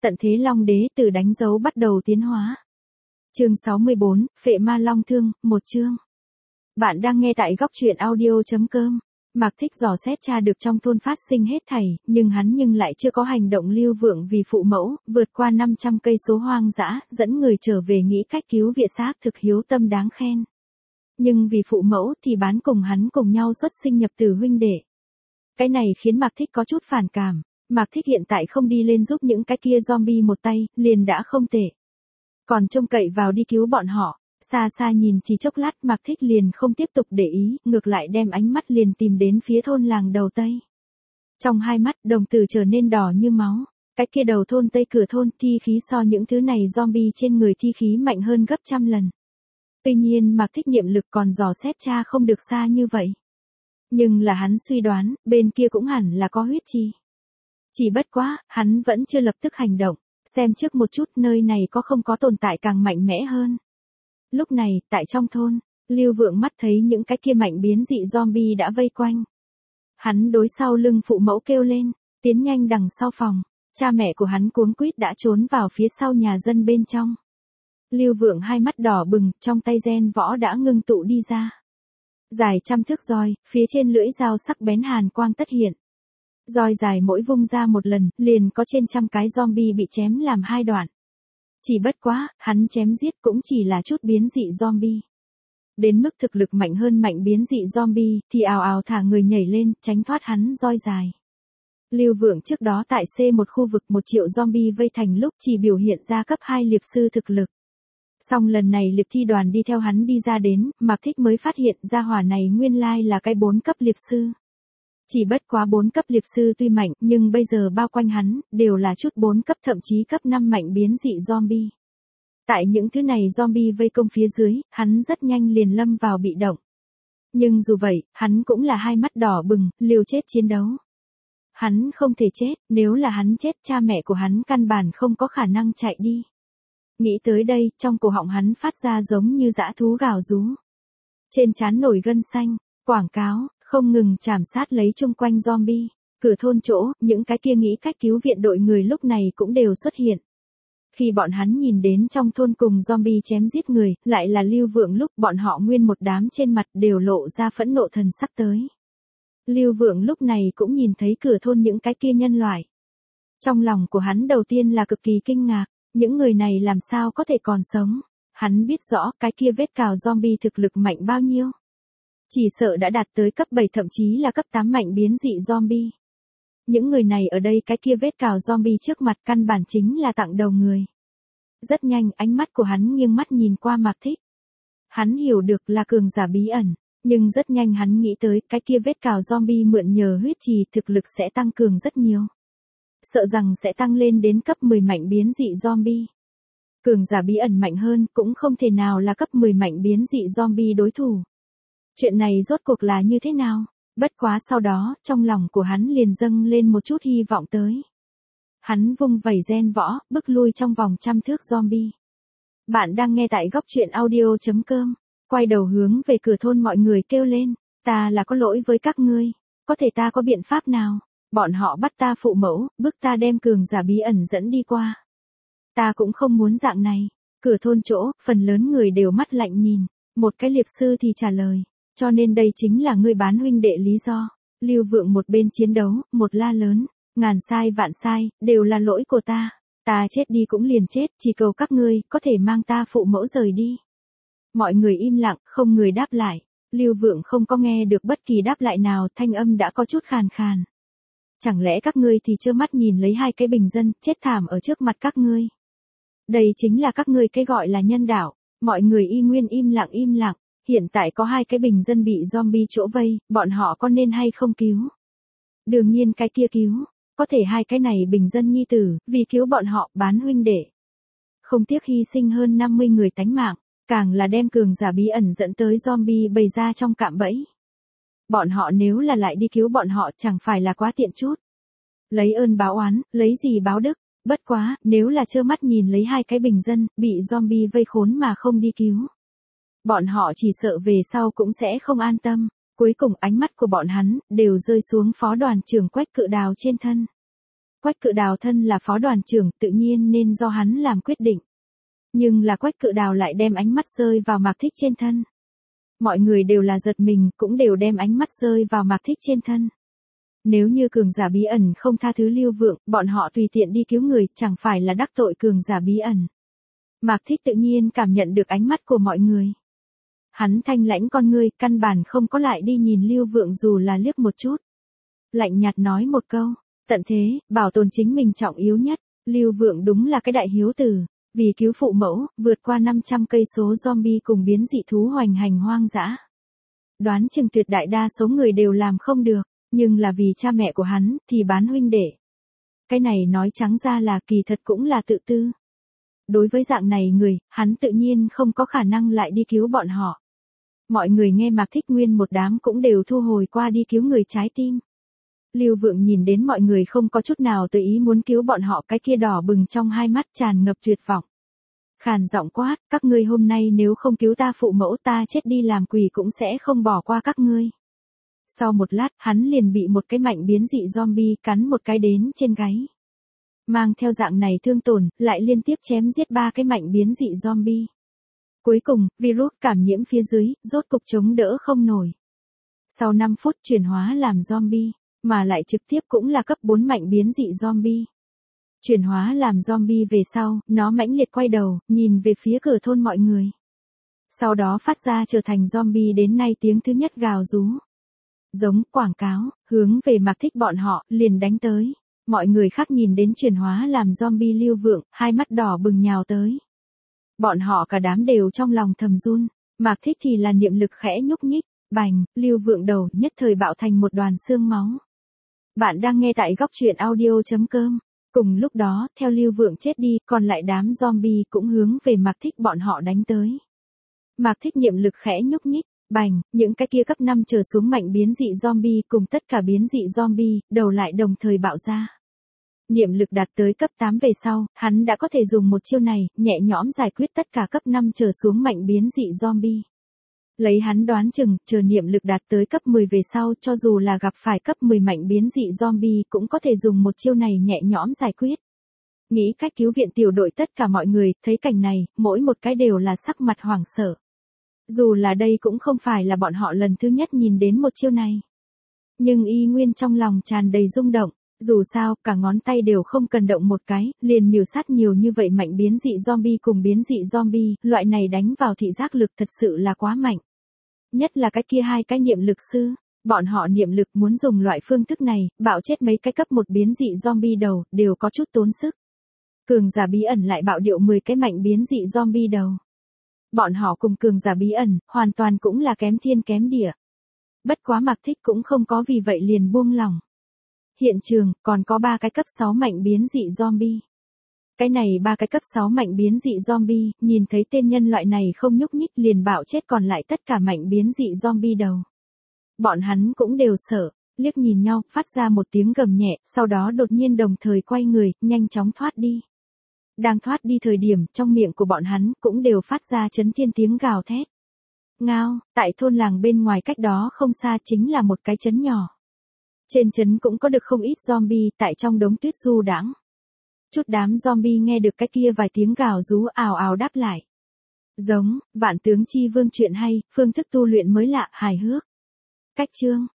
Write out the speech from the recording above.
Tận thế Long Đế từ đánh dấu bắt đầu tiến hóa. Chương 64, Phệ Ma Long Thương, một chương. Bạn đang nghe tại góc truyện audio.com. Mạc Thích dò xét tra được trong thôn phát sinh hết thảy, nhưng lại chưa có hành động Lưu Vượng vì phụ mẫu, vượt qua 500 cây số hoang dã, dẫn người trở về nghĩ cách cứu viện xác thực hiếu tâm đáng khen. Nhưng vì phụ mẫu thì bán cùng hắn cùng nhau xuất sinh nhập tử huynh đệ. Cái này khiến Mạc Thích có chút phản cảm. Mạc Thích hiện tại không đi lên giúp những cái kia zombie một tay, liền đã không tệ. Còn trông cậy vào đi cứu bọn họ, xa xa nhìn chỉ chốc lát Mạc Thích liền không tiếp tục để ý, ngược lại đem ánh mắt liền tìm đến phía thôn làng đầu Tây. Trong hai mắt đồng tử trở nên đỏ như máu, cái kia đầu thôn Tây cửa thôn thi khí so những thứ này zombie trên người thi khí mạnh hơn gấp trăm lần. Tuy nhiên Mạc Thích niệm lực còn dò xét tra không được xa như vậy. Nhưng là hắn suy đoán, bên kia cũng hẳn là có huyết chi. Chỉ bất quá, hắn vẫn chưa lập tức hành động, xem trước một chút nơi này có không có tồn tại càng mạnh mẽ hơn. Lúc này, tại trong thôn, Lưu Vượng mắt thấy những cái kia mạnh biến dị zombie đã vây quanh. Hắn đối sau lưng phụ mẫu kêu lên, tiến nhanh đằng sau phòng, cha mẹ của hắn cuống quýt đã trốn vào phía sau nhà dân bên trong. Lưu Vượng hai mắt đỏ bừng, trong tay gen võ đã ngưng tụ đi ra. Dài trăm thước roi, phía trên lưỡi dao sắc bén hàn quang tất hiện. Roi dài mỗi vung ra một lần, liền có trên trăm cái zombie bị chém làm hai đoạn. Chỉ bất quá, hắn chém giết cũng chỉ là chút biến dị zombie. Đến mức thực lực mạnh hơn mạnh biến dị zombie, thì ào ào thả người nhảy lên, tránh thoát hắn roi dài. Lưu Vượng trước đó tại C1 khu vực 1 triệu zombie vây thành lúc chỉ biểu hiện ra cấp 2 liệp sư thực lực. Song lần này liệp thi đoàn đi theo hắn đi ra đến, Mạc Thích mới phát hiện ra hỏa này nguyên lai là cái 4 cấp liệp sư. Chỉ bất quá 4 cấp liệp sư tuy mạnh, nhưng bây giờ bao quanh hắn, đều là chút 4 cấp thậm chí cấp 5 mạnh biến dị zombie. Tại những thứ này zombie vây công phía dưới, hắn rất nhanh liền lâm vào bị động. Nhưng dù vậy, hắn cũng là hai mắt đỏ bừng, liều chết chiến đấu. Hắn không thể chết, nếu là hắn chết cha mẹ của hắn căn bản không có khả năng chạy đi. Nghĩ tới đây, trong cổ họng hắn phát ra giống như dã thú gào rú. Trên trán nổi gân xanh, quảng cáo, không ngừng chảm sát lấy chung quanh zombie. Cửa thôn chỗ, những cái kia nghĩ cách cứu viện đội người lúc này cũng đều xuất hiện. Khi bọn hắn nhìn đến trong thôn cùng zombie chém giết người, lại là Lưu Vượng lúc bọn họ nguyên một đám trên mặt đều lộ ra phẫn nộ thần sắc tới. Lưu Vượng lúc này cũng nhìn thấy cửa thôn những cái kia nhân loại. Trong lòng của hắn đầu tiên là cực kỳ kinh ngạc, những người này làm sao có thể còn sống. Hắn biết rõ cái kia vết cào zombie thực lực mạnh bao nhiêu. Chỉ sợ đã đạt tới cấp 7 thậm chí là cấp 8 mạnh biến dị zombie. Những người này ở đây cái kia vết cào zombie trước mặt căn bản chính là tặng đầu người. Rất nhanh ánh mắt của hắn nghiêng mắt nhìn qua Mạc Thích. Hắn hiểu được là cường giả bí ẩn, nhưng rất nhanh hắn nghĩ tới cái kia vết cào zombie mượn nhờ huyết trì thực lực sẽ tăng cường rất nhiều. Sợ rằng sẽ tăng lên đến cấp 10 mạnh biến dị zombie. Cường giả bí ẩn mạnh hơn cũng không thể nào là cấp 10 mạnh biến dị zombie đối thủ. Chuyện này rốt cuộc là như thế nào? Bất quá sau đó, trong lòng của hắn liền dâng lên một chút hy vọng tới. Hắn vung vẩy gen võ, bức lui trong vòng trăm thước zombie. Bạn đang nghe tại góc truyện audio.com. Quay đầu hướng về cửa thôn mọi người kêu lên. Ta là có lỗi với các ngươi. Có thể ta có biện pháp nào? Bọn họ bắt ta phụ mẫu, bức ta đem cường giả bí ẩn dẫn đi qua. Ta cũng không muốn dạng này. Cửa thôn chỗ, phần lớn người đều mắt lạnh nhìn. Một cái liệp sư thì trả lời. Cho nên đây chính là ngươi bán huynh đệ lý do. Lưu Vượng một bên chiến đấu, một la lớn. Ngàn sai vạn sai, đều là lỗi của ta. Ta chết đi cũng liền chết, chỉ cầu các ngươi có thể mang ta phụ mẫu rời đi. Mọi người im lặng, không người đáp lại. Lưu Vượng không có nghe được bất kỳ đáp lại nào, thanh âm đã có chút khàn khàn. Chẳng lẽ các ngươi thì trơ mắt nhìn lấy hai cái bình dân chết thảm ở trước mặt các ngươi? Đây chính là các ngươi cái gọi là nhân đạo. Mọi người y nguyên im lặng. Hiện tại có hai cái bình dân bị zombie chỗ vây, bọn họ có nên hay không cứu? Đương nhiên cái kia cứu. Có thể hai cái này bình dân nhi tử, vì cứu bọn họ bán huynh đệ. Không tiếc hy sinh hơn 50 người tánh mạng, càng là đem cường giả bí ẩn dẫn tới zombie bày ra trong cạm bẫy. Bọn họ nếu là lại đi cứu bọn họ chẳng phải là quá tiện chút. Lấy ơn báo oán, lấy gì báo đức. Bất quá, nếu là trơ mắt nhìn lấy hai cái bình dân, bị zombie vây khốn mà không đi cứu. Bọn họ chỉ sợ về sau cũng sẽ không an tâm. Cuối cùng ánh mắt của bọn hắn, đều rơi xuống phó đoàn trưởng Quách Cự Đào trên thân. Quách Cự Đào thân là phó đoàn trưởng, tự nhiên nên do hắn làm quyết định. Nhưng là Quách Cự Đào lại đem ánh mắt rơi vào Mạc Thích trên thân. Mọi người đều là giật mình, cũng đều đem ánh mắt rơi vào Mạc Thích trên thân. Nếu như cường giả bí ẩn không tha thứ Lưu Vượng, bọn họ tùy tiện đi cứu người, chẳng phải là đắc tội cường giả bí ẩn. Mạc Thích tự nhiên cảm nhận được ánh mắt của mọi người. Hắn thanh lãnh con ngươi, căn bản không có lại đi nhìn Lưu Vượng dù là liếc một chút. Lạnh nhạt nói một câu, tận thế, bảo tồn chính mình trọng yếu nhất. Lưu Vượng đúng là cái đại hiếu tử, vì cứu phụ mẫu, vượt qua 500 cây số zombie cùng biến dị thú hoành hành hoang dã. Đoán chừng tuyệt đại đa số người đều làm không được, nhưng là vì cha mẹ của hắn thì bán huynh đệ. Cái này nói trắng ra là kỳ thật cũng là tự tư. Đối với dạng này người, hắn tự nhiên không có khả năng lại đi cứu bọn họ. Mọi người nghe Mạc Thích nguyên một đám cũng đều thu hồi qua đi cứu người trái tim. Lưu Vượng nhìn đến mọi người không có chút nào tự ý muốn cứu bọn họ, cái kia đỏ bừng trong hai mắt tràn ngập tuyệt vọng. Khàn giọng quát, các ngươi hôm nay nếu không cứu ta phụ mẫu, ta chết đi làm quỷ cũng sẽ không bỏ qua các ngươi. Sau một lát, hắn liền bị một cái mạnh biến dị zombie cắn một cái đến trên gáy. Mang theo dạng này thương tổn, lại liên tiếp chém giết 3 cái mạnh biến dị zombie. Cuối cùng, virus cảm nhiễm phía dưới, rốt cục chống đỡ không nổi. Sau 5 phút chuyển hóa làm zombie, mà lại trực tiếp cũng là cấp 4 mạnh biến dị zombie. Chuyển hóa làm zombie về sau, nó mãnh liệt quay đầu, nhìn về phía cửa thôn mọi người. Sau đó phát ra trở thành zombie đến nay tiếng thứ nhất gào rú. Giống quảng cáo, hướng về Mạc Thích bọn họ, liền đánh tới. Mọi người khác nhìn đến chuyển hóa làm zombie Lưu Vượng, hai mắt đỏ bừng nhào tới. Bọn họ cả đám đều trong lòng thầm run, Mạc Thích thì là niệm lực khẽ nhúc nhích, bành, Lưu Vượng đầu nhất thời bạo thành một đoàn xương máu. Bạn đang nghe tại góc truyện audio.com. Cùng lúc đó, theo Lưu Vượng chết đi, còn lại đám zombie cũng hướng về Mạc Thích bọn họ đánh tới. Mạc Thích niệm lực khẽ nhúc nhích, bành, những cái kia cấp 5 trở xuống mạnh biến dị zombie cùng tất cả biến dị zombie, đầu lại đồng thời bạo ra. Niệm lực đạt tới cấp 8 về sau, hắn đã có thể dùng một chiêu này, nhẹ nhõm giải quyết tất cả cấp 5 trở xuống mạnh biến dị zombie. Lấy hắn đoán chừng, chờ niệm lực đạt tới cấp 10 về sau, cho dù là gặp phải cấp 10 mạnh biến dị zombie cũng có thể dùng một chiêu này nhẹ nhõm giải quyết. Nghĩ cách cứu viện tiểu đội, tất cả mọi người, thấy cảnh này, mỗi một cái đều là sắc mặt hoảng sợ. Dù là đây cũng không phải là bọn họ lần thứ nhất nhìn đến một chiêu này. Nhưng y nguyên trong lòng tràn đầy rung động, dù sao, cả ngón tay đều không cần động một cái, liền miểu sát nhiều như vậy mạnh biến dị zombie cùng biến dị zombie, loại này đánh vào thị giác lực thật sự là quá mạnh. Nhất là cái kia hai cái niệm lực sư, bọn họ niệm lực muốn dùng loại phương thức này, bạo chết mấy cái cấp 1 biến dị zombie đầu, đều có chút tốn sức. Cường giả bí ẩn lại bạo điệu 10 cái mạnh biến dị zombie đầu. Bọn họ cùng cường giả bí ẩn, hoàn toàn cũng là kém thiên kém địa. Bất quá Mạc Thích cũng không có vì vậy liền buông lỏng. Hiện trường, còn có 3 cái cấp 6 mạnh biến dị zombie. Cái này 3 cái cấp 6 mạnh biến dị zombie, nhìn thấy tên nhân loại này không nhúc nhích liền bạo chết còn lại tất cả mạnh biến dị zombie đầu. Bọn hắn cũng đều sợ, liếc nhìn nhau, phát ra một tiếng gầm nhẹ, sau đó đột nhiên đồng thời quay người, nhanh chóng thoát đi. Đang thoát đi thời điểm, trong miệng của bọn hắn cũng đều phát ra chấn thiên tiếng gào thét. Ngao, tại thôn làng bên ngoài cách đó không xa chính là một cái trấn nhỏ. Trên trấn cũng có được không ít zombie tại trong đống tuyết du đãng. Chút đám zombie nghe được cái kia vài tiếng gào rú ào ào đáp lại. Giống, Vạn Tướng Chi Vương truyện hay, phương thức tu luyện mới lạ, hài hước. Cách chương